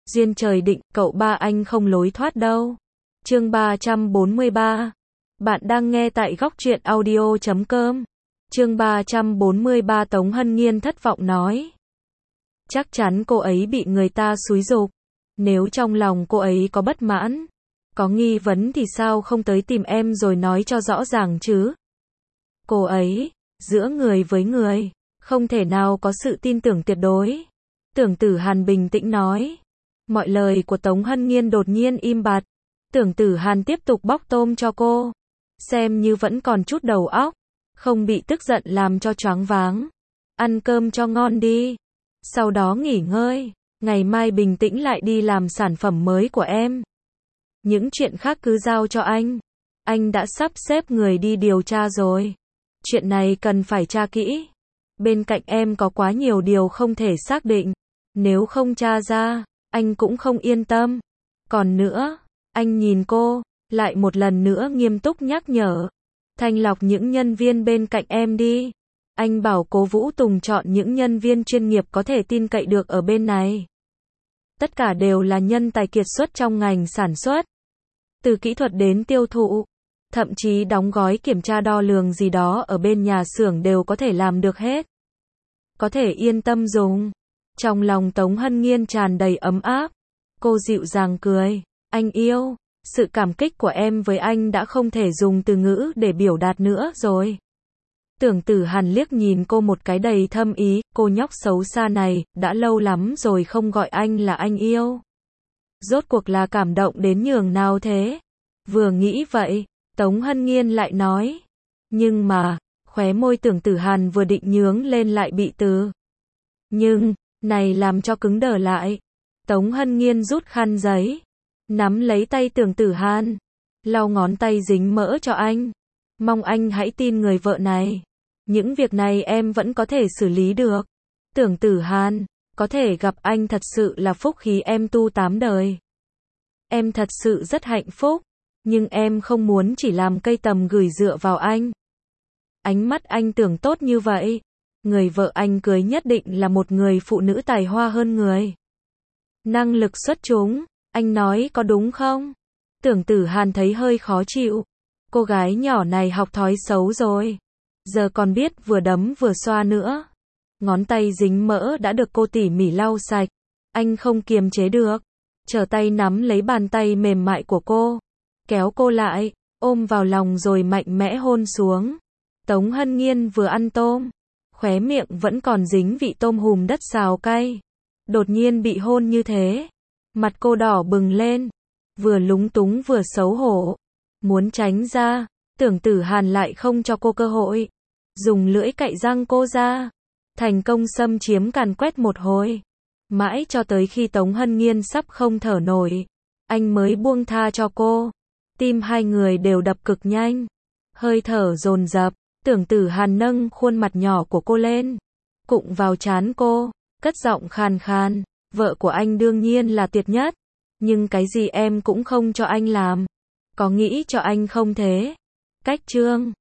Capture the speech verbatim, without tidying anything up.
Duyên trời định, cậu ba anh không lối thoát đâu. Chương ba trăm bốn mươi ba. Bạn đang nghe tại góc truyện audio chấm com. Chương ba trăm bốn mươi ba. Tống Hân Nghiên thất vọng nói. Chắc chắn cô ấy bị người ta xúi giục. Nếu trong lòng cô ấy có bất mãn, có nghi vấn thì sao không tới tìm em rồi nói cho rõ ràng chứ? Cô ấy, giữa người với người, không thể nào có sự tin tưởng tuyệt đối. Tưởng Tử Hàn bình tĩnh nói. Mọi lời của Tống Hân Nghiên đột nhiên im bặt. Tưởng Tử Hàn tiếp tục bóc tôm cho cô. Xem như vẫn còn chút đầu óc, không bị tức giận làm cho choáng váng. Ăn cơm cho ngon đi. Sau đó nghỉ ngơi. Ngày mai bình tĩnh lại đi làm sản phẩm mới của em. Những chuyện khác cứ giao cho anh. Anh đã sắp xếp người đi điều tra rồi. Chuyện này cần phải tra kỹ. Bên cạnh em có quá nhiều điều không thể xác định. Nếu không tra ra, anh cũng không yên tâm. Còn nữa, anh nhìn cô, lại một lần nữa nghiêm túc nhắc nhở. Thanh lọc những nhân viên bên cạnh em đi. Anh bảo Cố Vũ Tùng chọn những nhân viên chuyên nghiệp có thể tin cậy được ở bên này. Tất cả đều là nhân tài kiệt xuất trong ngành sản xuất. Từ kỹ thuật đến tiêu thụ, thậm chí đóng gói kiểm tra đo lường gì đó ở bên nhà xưởng đều có thể làm được hết. Có thể yên tâm dùng. Trong lòng Tống Hân Nghiên tràn đầy ấm áp. Cô dịu dàng cười. Anh yêu, sự cảm kích của em với anh đã không thể dùng từ ngữ để biểu đạt nữa rồi. Tưởng Tử Hàn liếc nhìn cô một cái đầy thâm ý. Cô nhóc xấu xa này, đã lâu lắm rồi không gọi anh là anh yêu. Rốt cuộc là cảm động đến nhường nào thế? Vừa nghĩ vậy, Tống Hân Nghiên lại nói. Nhưng mà, khóe môi Tưởng Tử Hàn vừa định nhướng lên lại bị từ. Nhưng, này làm cho cứng đờ lại. Tống Hân Nghiên rút khăn giấy, nắm lấy tay Tưởng Tử Hàn, lau ngón tay dính mỡ cho anh. Mong anh hãy tin người vợ này. Những việc này em vẫn có thể xử lý được. Tưởng Tử Hàn, có thể gặp anh thật sự là phúc khí em tu tám đời. Em thật sự rất hạnh phúc, nhưng em không muốn chỉ làm cây tầm gửi dựa vào anh. Ánh mắt anh tưởng tốt như vậy. Người vợ anh cưới nhất định là một người phụ nữ tài hoa hơn người. Năng lực xuất chúng, anh nói có đúng không? Tưởng Tử Hàn thấy hơi khó chịu. Cô gái nhỏ này học thói xấu rồi. Giờ còn biết vừa đấm vừa xoa nữa. Ngón tay dính mỡ đã được cô tỉ mỉ lau sạch. Anh không kiềm chế được. Trở tay nắm lấy bàn tay mềm mại của cô. Kéo cô lại, ôm vào lòng rồi mạnh mẽ hôn xuống. Tống Hân Nghiên vừa ăn tôm. Khóe miệng vẫn còn dính vị tôm hùm đất xào cay. Đột nhiên bị hôn như thế. Mặt cô đỏ bừng lên. Vừa lúng túng vừa xấu hổ. Muốn tránh ra. Tưởng Tử Hàn lại không cho cô cơ hội. Dùng lưỡi cạy răng cô ra. Thành công xâm chiếm càn quét một hồi. Mãi cho tới khi Tống Hân Nghiên sắp không thở nổi. Anh mới buông tha cho cô. Tim hai người đều đập cực nhanh. Hơi thở dồn dập. Tưởng Tử Hàn nâng khuôn mặt nhỏ của cô lên. Cụng vào trán cô. Cất giọng khàn khàn. Vợ của anh đương nhiên là tuyệt nhất. Nhưng cái gì em cũng không cho anh làm. Có nghĩ cho anh không thế? Cách chương